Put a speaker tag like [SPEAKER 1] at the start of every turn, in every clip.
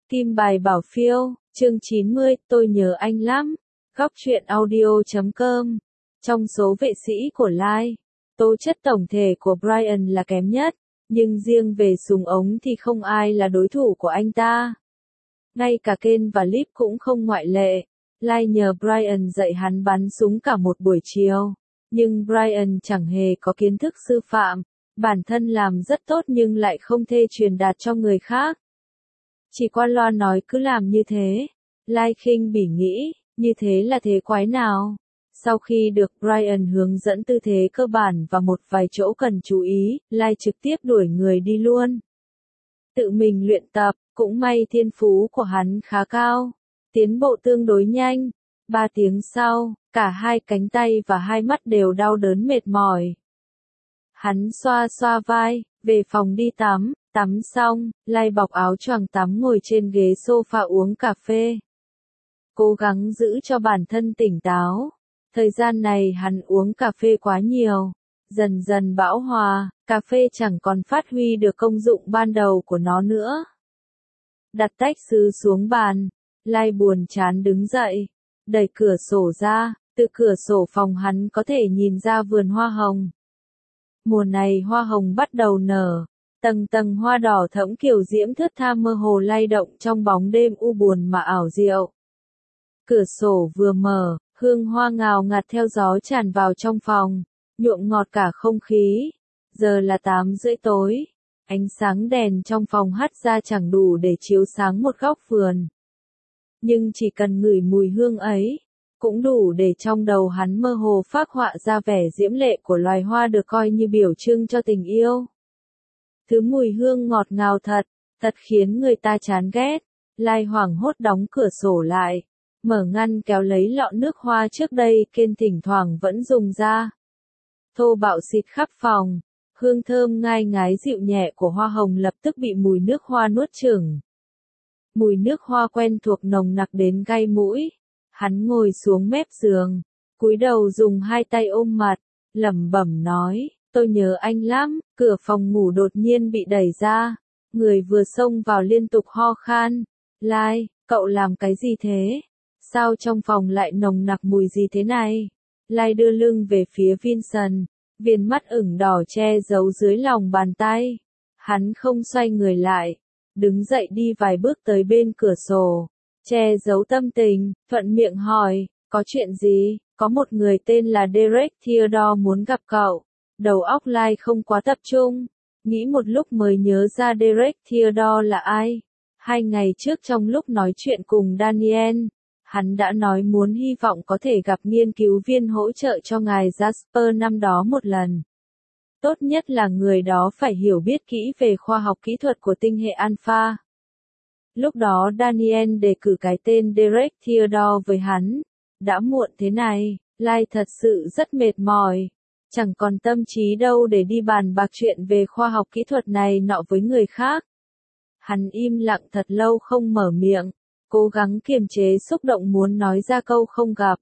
[SPEAKER 1] Kim bài bảo phiêu, chương 90, tôi nhớ anh lắm. Góc truyện audio.com. Trong số vệ sĩ của Lai, tố chất tổng thể của Brian là kém nhất, nhưng riêng về súng ống thì không ai là đối thủ của anh ta. Ngay cả Ken và Lip cũng không ngoại lệ. Lai nhờ Brian dạy hắn bắn súng cả một buổi chiều, nhưng Brian chẳng hề có kiến thức sư phạm, bản thân làm rất tốt nhưng lại không thể truyền đạt cho người khác. Chỉ qua loa nói cứ làm như thế. Lai khinh bỉ nghĩ, như thế là thế quái nào? Sau khi được Brian hướng dẫn tư thế cơ bản và một vài chỗ cần chú ý, Lai trực tiếp đuổi người đi luôn. Tự mình luyện tập, cũng may thiên phú của hắn khá cao, tiến bộ tương đối nhanh. 3 tiếng sau, cả hai cánh tay và hai mắt đều đau đớn mệt mỏi. Hắn xoa xoa vai, về phòng đi tắm. Tắm xong, Lai bọc áo choàng tắm ngồi trên ghế sofa uống cà phê. Cố gắng giữ cho bản thân tỉnh táo. Thời gian này hắn uống cà phê quá nhiều. Dần dần bão hòa, cà phê chẳng còn phát huy được công dụng ban đầu của nó nữa. Đặt tách sứ xuống bàn, Lai buồn chán đứng dậy, đẩy cửa sổ ra, từ cửa sổ phòng hắn có thể nhìn ra vườn hoa hồng. Mùa này hoa hồng bắt đầu nở. Tầng tầng hoa đỏ thẫm kiểu diễm thướt tha mơ hồ lay động trong bóng đêm u buồn mà ảo diệu. Cửa sổ vừa mở, hương hoa ngào ngạt theo gió tràn vào trong phòng, nhuộm ngọt cả không khí. Giờ là 8:30 tối, ánh sáng đèn trong phòng hắt ra chẳng đủ để chiếu sáng một góc vườn. Nhưng chỉ cần ngửi mùi hương ấy, cũng đủ để trong đầu hắn mơ hồ phác họa ra vẻ diễm lệ của loài hoa được coi như biểu trưng cho tình yêu. Thứ mùi hương ngọt ngào thật khiến người ta chán ghét. Lai hoảng hốt đóng cửa sổ lại, mở ngăn kéo lấy lọ nước hoa trước đây Ken thỉnh thoảng vẫn dùng ra. Thô bạo xịt khắp phòng, hương thơm ngai ngái dịu nhẹ của hoa hồng lập tức bị mùi nước hoa nuốt chửng. Mùi nước hoa quen thuộc nồng nặc đến gai mũi. Hắn ngồi xuống mép giường, cúi đầu dùng hai tay ôm mặt, lẩm bẩm nói. Tôi nhớ anh lắm. Cửa phòng ngủ đột nhiên bị đẩy ra. Người vừa xông vào liên tục ho khan. Lai, cậu làm cái gì thế? Sao trong phòng lại nồng nặc mùi gì thế này? Lai đưa lưng về phía Vincent. Viền mắt ửng đỏ che giấu dưới lòng bàn tay. Hắn không xoay người lại. Đứng dậy đi vài bước tới bên cửa sổ. Che giấu tâm tình, thuận miệng hỏi, có chuyện gì? Có một người tên là Derek Theodore muốn gặp cậu. Đầu óc Lai không quá tập trung, nghĩ một lúc mới nhớ ra Derek Theodore là ai. 2 ngày trước trong lúc nói chuyện cùng Daniel, hắn đã nói muốn hy vọng có thể gặp nghiên cứu viên hỗ trợ cho ngài Jasper năm đó một lần. Tốt nhất là người đó phải hiểu biết kỹ về khoa học kỹ thuật của tinh hệ Alpha. Lúc đó Daniel đề cử cái tên Derek Theodore với hắn. Đã muộn thế này, Lai thật sự rất mệt mỏi. Chẳng còn tâm trí đâu để đi bàn bạc chuyện về khoa học kỹ thuật này nọ với người khác. Hắn im lặng thật lâu không mở miệng, cố gắng kiềm chế xúc động muốn nói ra câu không gặp.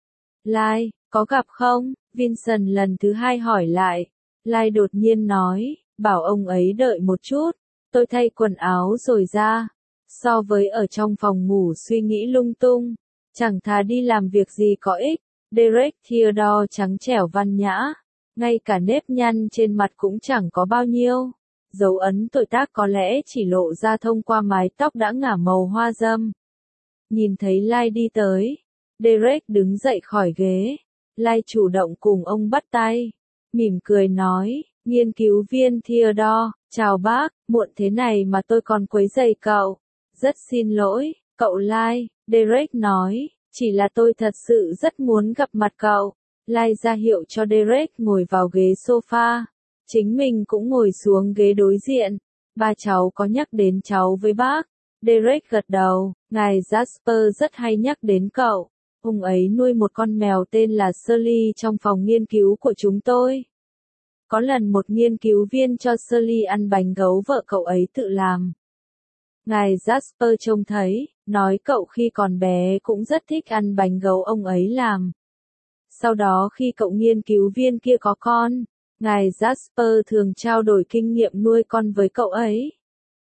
[SPEAKER 1] Lai, có gặp không? Vincent lần thứ 2 hỏi lại. Lai đột nhiên nói, bảo ông ấy đợi một chút, tôi thay quần áo rồi ra. So với ở trong phòng ngủ suy nghĩ lung tung, chẳng thà đi làm việc gì có ích. Derek Theodore trắng trẻo văn nhã, ngay cả nếp nhăn trên mặt cũng chẳng có bao nhiêu. Dấu ấn tuổi tác có lẽ chỉ lộ ra thông qua mái tóc đã ngả màu hoa râm. Nhìn thấy Lai đi tới, Derek đứng dậy khỏi ghế. Lai chủ động cùng ông bắt tay, mỉm cười nói, nghiên cứu viên Theodore, chào bác, muộn thế này mà tôi còn quấy rầy cậu. Rất xin lỗi, cậu Lai, Derek nói. Chỉ là tôi thật sự rất muốn gặp mặt cậu. Lai ra hiệu cho Derek ngồi vào ghế sofa. Chính mình cũng ngồi xuống ghế đối diện. Ba cháu có nhắc đến cháu với bác. Derek gật đầu, ngài Jasper rất hay nhắc đến cậu. Ông ấy nuôi một con mèo tên là Shirley trong phòng nghiên cứu của chúng tôi. Có lần một nghiên cứu viên cho Shirley ăn bánh gấu vợ cậu ấy tự làm. Ngài Jasper trông thấy, nói cậu khi còn bé cũng rất thích ăn bánh gấu ông ấy làm. Sau đó khi cậu nghiên cứu viên kia có con, ngài Jasper thường trao đổi kinh nghiệm nuôi con với cậu ấy.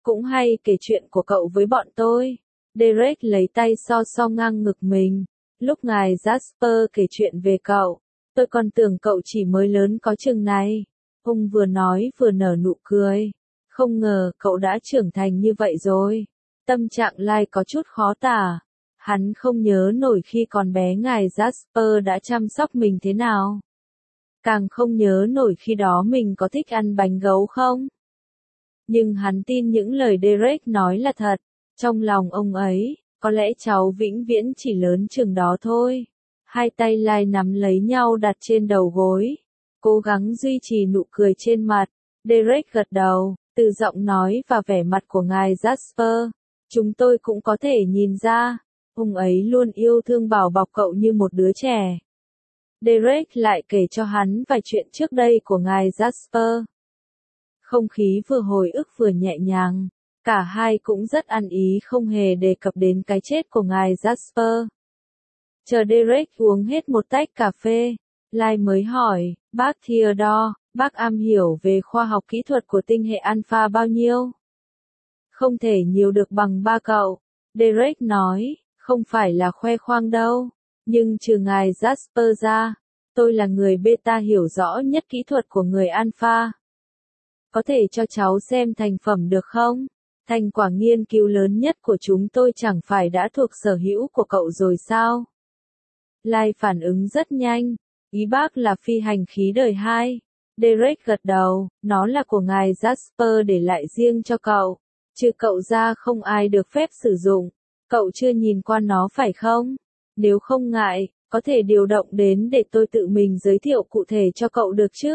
[SPEAKER 1] Cũng hay kể chuyện của cậu với bọn tôi. Derek lấy tay so so ngang ngực mình. Lúc ngài Jasper kể chuyện về cậu, tôi còn tưởng cậu chỉ mới lớn có chừng này. Ông vừa nói vừa nở nụ cười. Không ngờ cậu đã trưởng thành như vậy rồi. Tâm trạng Lai có chút khó tả. Hắn không nhớ nổi khi còn bé ngài Jasper đã chăm sóc mình thế nào. Càng không nhớ nổi khi đó mình có thích ăn bánh gấu không. Nhưng hắn tin những lời Derek nói là thật. Trong lòng ông ấy, có lẽ cháu vĩnh viễn chỉ lớn chừng đó thôi. Hai tay Lai nắm lấy nhau đặt trên đầu gối. Cố gắng duy trì nụ cười trên mặt. Derek gật đầu, từ giọng nói và vẻ mặt của ngài Jasper. Chúng tôi cũng có thể nhìn ra. Ông ấy luôn yêu thương bảo bọc cậu như một đứa trẻ. Derek lại kể cho hắn vài chuyện trước đây của ngài Jasper. Không khí vừa hồi ức vừa nhẹ nhàng. Cả hai cũng rất ăn ý không hề đề cập đến cái chết của ngài Jasper. Chờ Derek uống hết một tách cà phê, Lai mới hỏi, bác Theodore, bác am hiểu về khoa học kỹ thuật của tinh hệ alpha bao nhiêu? Không thể nhiều được bằng ba cậu. Derek nói, không phải là khoe khoang đâu. Nhưng trừ ngài Jasper ra, tôi là người beta hiểu rõ nhất kỹ thuật của người alpha. Có thể cho cháu xem thành phẩm được không? Thành quả nghiên cứu lớn nhất của chúng tôi chẳng phải đã thuộc sở hữu của cậu rồi sao? Lai phản ứng rất nhanh. Ý bác là phi hành khí đời 2. Derek gật đầu, nó là của ngài Jasper để lại riêng cho cậu. Trừ cậu ra không ai được phép sử dụng. Cậu chưa nhìn qua nó phải không? Nếu không ngại, có thể điều động đến để tôi tự mình giới thiệu cụ thể cho cậu được chứ?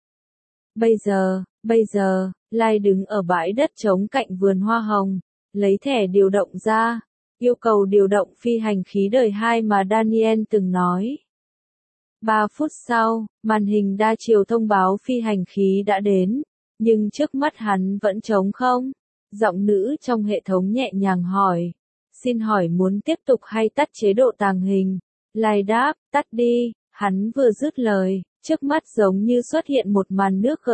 [SPEAKER 1] Bây giờ, Lai đứng ở bãi đất trống cạnh vườn hoa hồng, lấy thẻ điều động ra, yêu cầu điều động phi hành khí đời 2 mà Daniel từng nói. 3 phút sau, màn hình đa chiều thông báo phi hành khí đã đến, nhưng trước mắt hắn vẫn trống không. Giọng nữ trong hệ thống nhẹ nhàng hỏi, xin hỏi muốn tiếp tục hay tắt chế độ tàng hình? Lai đáp, tắt đi. Hắn vừa dứt lời, trước mắt giống như xuất hiện một màn nước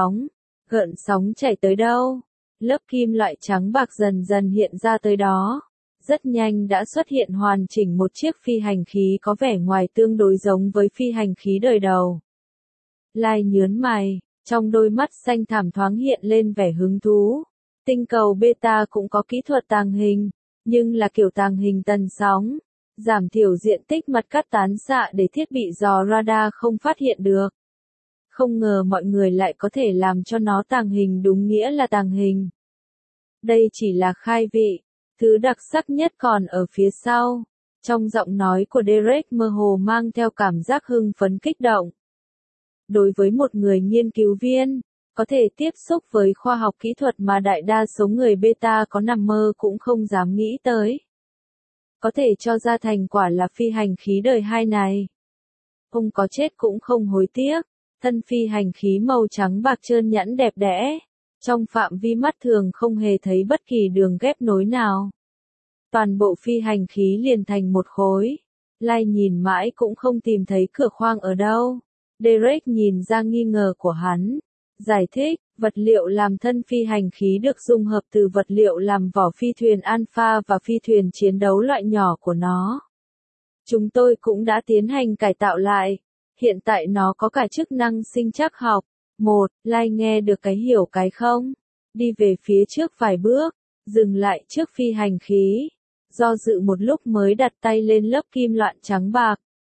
[SPEAKER 1] gợn sóng chảy tới đâu. Lớp kim loại trắng bạc dần dần hiện ra tới đó. Rất nhanh đã xuất hiện hoàn chỉnh một chiếc phi hành khí có vẻ ngoài tương đối giống với phi hành khí đời đầu. Lai nhớn mày, trong đôi mắt xanh thẳm thoáng hiện lên vẻ hứng thú. Tinh cầu beta cũng có kỹ thuật tàng hình, nhưng là kiểu tàng hình tần sóng. Giảm thiểu diện tích mặt cắt tán xạ để thiết bị dò radar không phát hiện được. Không ngờ mọi người lại có thể làm cho nó tàng hình đúng nghĩa là tàng hình. Đây chỉ là khai vị, thứ đặc sắc nhất còn ở phía sau. Trong giọng nói của Derek mơ hồ mang theo cảm giác hưng phấn kích động. Đối với một người nghiên cứu viên, có thể tiếp xúc với khoa học kỹ thuật mà đại đa số người beta có nằm mơ cũng không dám nghĩ tới. Có thể cho ra thành quả là phi hành khí đời 2 này. Ông có chết cũng không hối tiếc. Thân phi hành khí màu trắng bạc trơn nhẵn đẹp đẽ. Trong phạm vi mắt thường không hề thấy bất kỳ đường ghép nối nào. Toàn bộ phi hành khí liền thành một khối. Lai nhìn mãi cũng không tìm thấy cửa khoang ở đâu. Derek nhìn ra nghi ngờ của hắn. Giải thích, vật liệu làm thân phi hành khí được dung hợp từ vật liệu làm vỏ phi thuyền Alpha và phi thuyền chiến đấu loại nhỏ của nó. Chúng tôi cũng đã tiến hành cải tạo lại. Hiện tại nó có cả chức năng sinh trắc học. Lai nghe được cái hiểu cái không? Đi về phía trước vài bước, dừng lại trước phi hành khí. Do dự một lúc mới đặt tay lên lớp kim loại trắng bạc.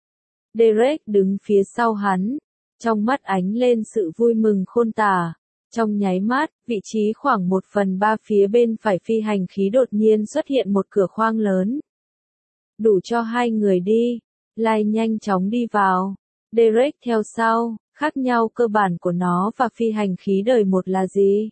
[SPEAKER 1] Derek đứng phía sau hắn. Trong mắt ánh lên sự vui mừng khôn tả. Trong nháy mắt, vị trí khoảng 1/3 phía bên phải phi hành khí đột nhiên xuất hiện một cửa khoang lớn. Đủ cho 2 người đi. Lai nhanh chóng đi vào. Derek theo sau, khác nhau cơ bản của nó và phi hành khí đời 1 là gì?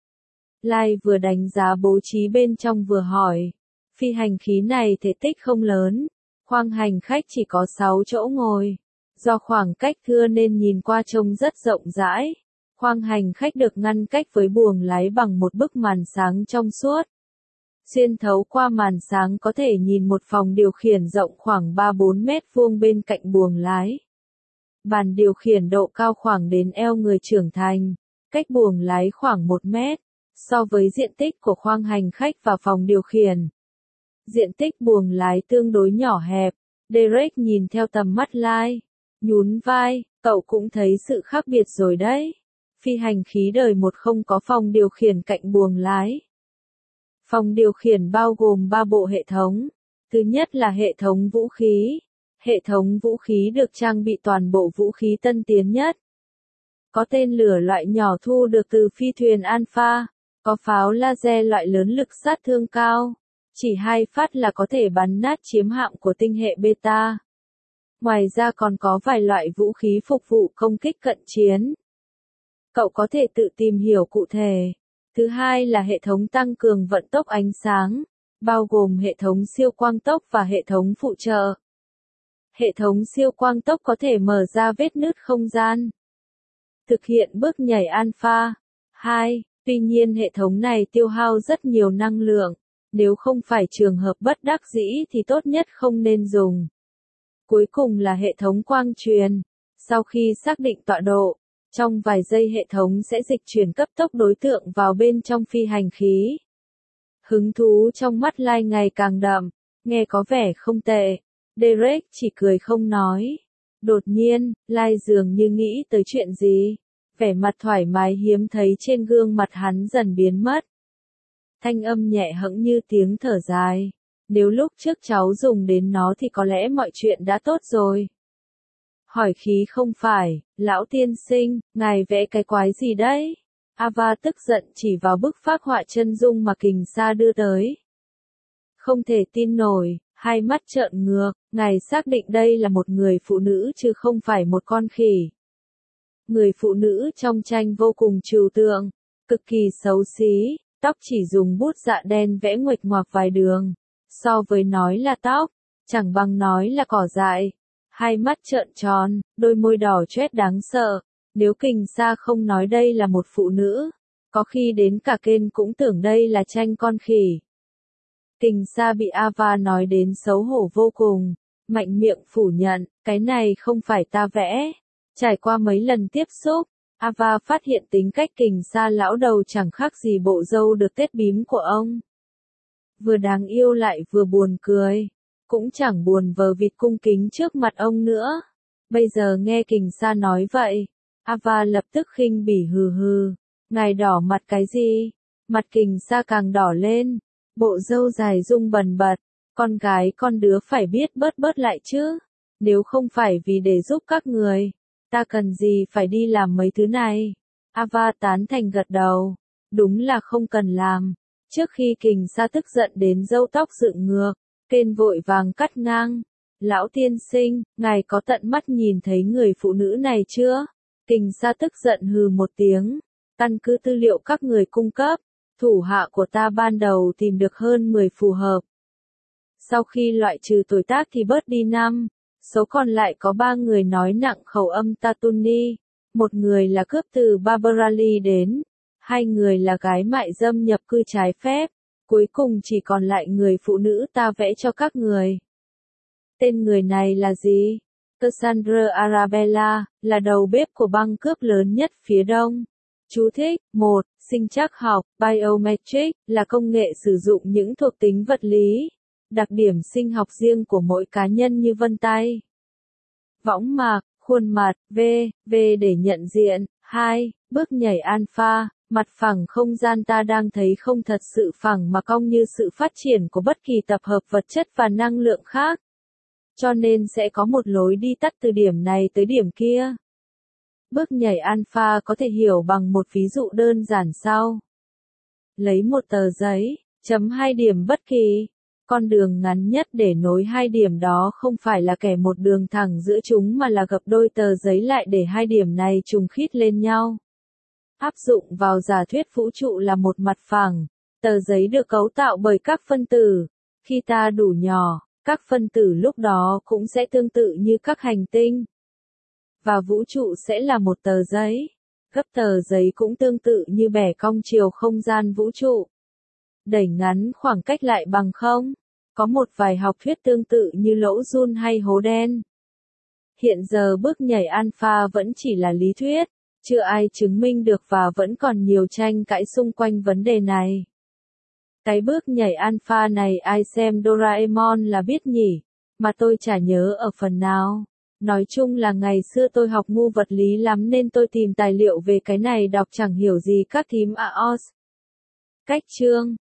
[SPEAKER 1] Lai vừa đánh giá bố trí bên trong vừa hỏi. Phi hành khí này thể tích không lớn. Khoang hành khách chỉ có 6 chỗ ngồi. Do khoảng cách thưa nên nhìn qua trông rất rộng rãi. Khoang hành khách được ngăn cách với buồng lái bằng một bức màn sáng trong suốt. Xuyên thấu qua màn sáng có thể nhìn một phòng điều khiển rộng khoảng 3-4 mét vuông bên cạnh buồng lái. Bàn điều khiển độ cao khoảng đến eo người trưởng thành, cách buồng lái khoảng 1 mét. so với diện tích của khoang hành khách và phòng điều khiển. Diện tích buồng lái tương đối nhỏ hẹp. Derek nhìn theo tầm mắt Lai, nhún vai, cậu cũng thấy sự khác biệt rồi đấy. Phi hành khí đời 1 không có phòng điều khiển cạnh buồng lái. Phòng điều khiển bao gồm 3 bộ hệ thống. Thứ nhất là hệ thống vũ khí. Hệ thống vũ khí được trang bị toàn bộ vũ khí tân tiến nhất. Có tên lửa loại nhỏ thu được từ phi thuyền Alpha, có pháo laser loại lớn lực sát thương cao. Chỉ 2 phát là có thể bắn nát chiếm hạm của tinh hệ Beta. Ngoài ra còn có vài loại vũ khí phục vụ công kích cận chiến. Cậu có thể tự tìm hiểu cụ thể. Thứ hai là hệ thống tăng cường vận tốc ánh sáng, bao gồm hệ thống siêu quang tốc và hệ thống phụ trợ. Hệ thống siêu quang tốc có thể mở ra vết nứt không gian. Thực hiện bước nhảy Alpha 2, tuy nhiên hệ thống này tiêu hao rất nhiều năng lượng. Nếu không phải trường hợp bất đắc dĩ thì tốt nhất không nên dùng. Cuối cùng là hệ thống quang truyền. Sau khi xác định tọa độ, trong vài giây hệ thống sẽ dịch chuyển cấp tốc đối tượng vào bên trong phi hành khí. Hứng thú trong mắt Lai ngày càng đậm, nghe có vẻ không tệ. Derek chỉ cười không nói. Đột nhiên, Lai dường như nghĩ tới chuyện gì. Vẻ mặt thoải mái hiếm thấy trên gương mặt hắn dần biến mất. Thanh âm nhẹ hững như tiếng thở dài. Nếu lúc trước cháu dùng đến nó thì có lẽ mọi chuyện đã tốt rồi. Hỏi khí không phải, lão tiên sinh, ngài vẽ cái quái gì đấy? Ava tức giận chỉ vào bức phác họa chân dung mà Kình Sa đưa tới. Không thể tin nổi, hai mắt trợn ngược, ngài xác định đây là một người phụ nữ chứ không phải một con khỉ. Người phụ nữ trong tranh vô cùng trừu tượng, cực kỳ xấu xí, tóc chỉ dùng bút dạ đen vẽ nguệch ngoạc vài đường. So với nói là tóc, chẳng bằng nói là cỏ dại. Hai mắt trợn tròn, đôi môi đỏ chét đáng sợ. Nếu Kình Sa không nói đây là một phụ nữ, có khi đến cả Ken cũng tưởng đây là tranh con khỉ. Kình Sa bị Ava nói đến xấu hổ vô cùng, mạnh miệng phủ nhận, cái này không phải ta vẽ. Trải qua mấy lần tiếp xúc, Ava phát hiện tính cách Kình Sa lão đầu chẳng khác gì bộ dâu được tết bím của ông. Vừa đáng yêu lại vừa buồn cười, cũng chẳng buồn vờ vịt cung kính trước mặt ông nữa. Bây giờ nghe Kình Sa nói vậy, Ava lập tức khinh bỉ hừ hừ, ngài đỏ mặt cái gì? Mặt Kình Sa càng đỏ lên, bộ râu dài rung bần bật, con gái con đứa phải biết bớt bớt lại chứ, nếu không phải vì để giúp các người, ta cần gì phải đi làm mấy thứ này. Ava tán thành gật đầu, đúng là không cần làm. Trước khi Kình Sa tức giận đến râu tóc dựng ngược, Ken vội vàng cắt ngang. Lão tiên sinh, ngài có tận mắt nhìn thấy người phụ nữ này chưa? Kình Sa tức giận hừ một tiếng. Căn cứ tư liệu các người cung cấp, thủ hạ của ta ban đầu tìm được hơn 10 phù hợp. Sau khi loại trừ tuổi tác thì bớt đi 5, số còn lại có 3 người nói nặng khẩu âm Tatuni, một người là cướp từ Barbarali đến, 2 người là gái mại dâm nhập cư trái phép, cuối cùng chỉ còn lại người phụ nữ ta vẽ cho các người. Tên người này là gì? Cassandra Arabella, là đầu bếp của băng cướp lớn nhất phía đông. Chú thích: 1. Sinh trắc học, biometric, là công nghệ sử dụng những thuộc tính vật lý, đặc điểm sinh học riêng của mỗi cá nhân như vân tay, võng mạc, khuôn mặt, v để nhận diện. 2. Bước nhảy alpha, mặt phẳng không gian ta đang thấy không thật sự phẳng mà cong như sự phát triển của bất kỳ tập hợp vật chất và năng lượng khác. Cho nên sẽ có một lối đi tắt từ điểm này tới điểm kia. Bước nhảy alpha có thể hiểu bằng một ví dụ đơn giản sau. Lấy một tờ giấy, chấm 2 điểm bất kỳ. Con đường ngắn nhất để nối 2 điểm đó không phải là kẻ một đường thẳng giữa chúng mà là gập đôi tờ giấy lại để 2 điểm này trùng khít lên nhau. Áp dụng vào giả thuyết vũ trụ là một mặt phẳng, tờ giấy được cấu tạo bởi các phân tử. Khi ta đủ nhỏ, các phân tử lúc đó cũng sẽ tương tự như các hành tinh. Và vũ trụ sẽ là một tờ giấy. Gấp tờ giấy cũng tương tự như bẻ cong chiều không gian vũ trụ. Đẩy ngắn khoảng cách lại bằng không. Có một vài học thuyết tương tự như lỗ giun hay hố đen. Hiện giờ bước nhảy alpha vẫn chỉ là lý thuyết, Chưa ai chứng minh được và vẫn còn nhiều tranh cãi xung quanh vấn đề này. Cái bước nhảy alpha này ai xem Doraemon là biết nhỉ, mà tôi chả nhớ ở phần nào. Nói chung là ngày xưa tôi học ngu vật lý lắm nên tôi tìm tài liệu về cái này đọc chẳng hiểu gì các thím AOS. Cách chương